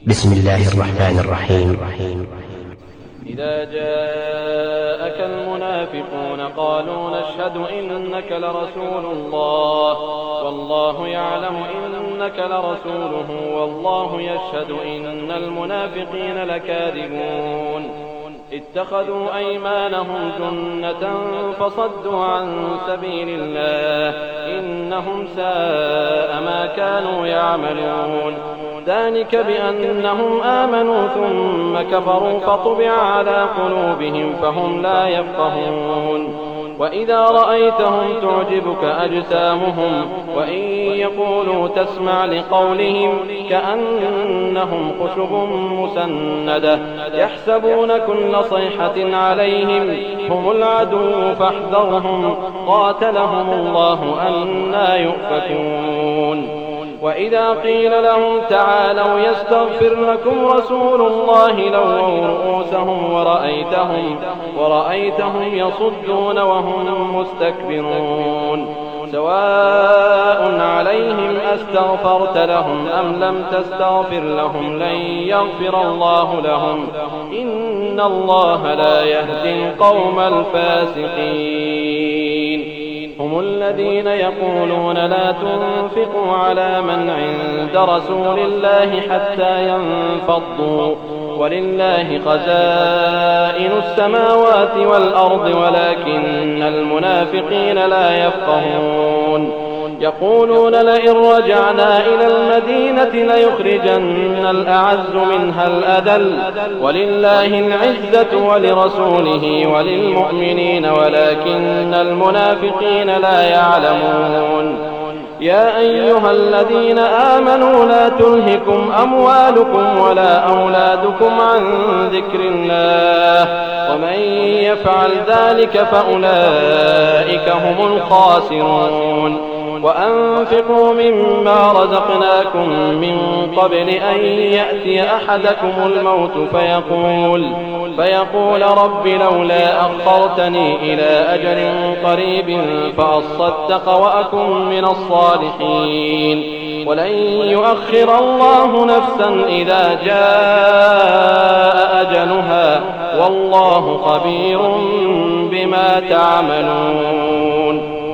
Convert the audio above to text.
بسم الله الرحمن الرحيم. إذا جاءك المنافقون قالوا نشهد إنك لرسول الله والله يعلم إنك لرسوله والله يشهد إن المنافقين لكاذبون اتخذوا أيمانهم جنة فصدوا عن سبيل الله إنهم ساء ما كانوا يعملون ذلك بأنهم آمنوا ثم كفروا فطبع على قلوبهم فهم لا يفقهون وإذا رأيتهم تعجبك أجسامهم وإن يقولوا تسمع لقولهم كأنهم خشب مسندة يحسبون كل صيحة عليهم هم العدو فاحذرهم قاتلهم الله أنى يؤفكون وإذا قيل لهم تعالوا يستغفر لكم رسول الله لووا رؤوسهم ورأيتهم يصدون وهم مستكبرون سواء عليهم أستغفرت لهم أم لم تستغفر لهم لن يغفر الله لهم إن الله لا يهدي القوم الفاسقين هم الذين يقولون لا تنفقوا على من عند رسول الله حتى ينفضوا ولله خزائن السماوات والأرض ولكن المنافقين لا يفقهون يقولون لئن رجعنا إلى المدينة ليخرجن الأعز منها الأذل ولله العزة ولرسوله وللمؤمنين ولكن المنافقين لا يعلمون يا أيها الذين آمنوا لا تلهكم أموالكم ولا أولادكم عن ذكر الله ومن يفعل ذلك فأولئك هم الخاسرون وأنفقوا مما رزقناكم من قبل أن يأتي أحدكم الموت فيقول رب لولا أخرتني إلى أجل قريب فأصدق وأكن من الصالحين ولن يؤخر الله نفسا إذا جاء أجلها والله خبير بما تعملون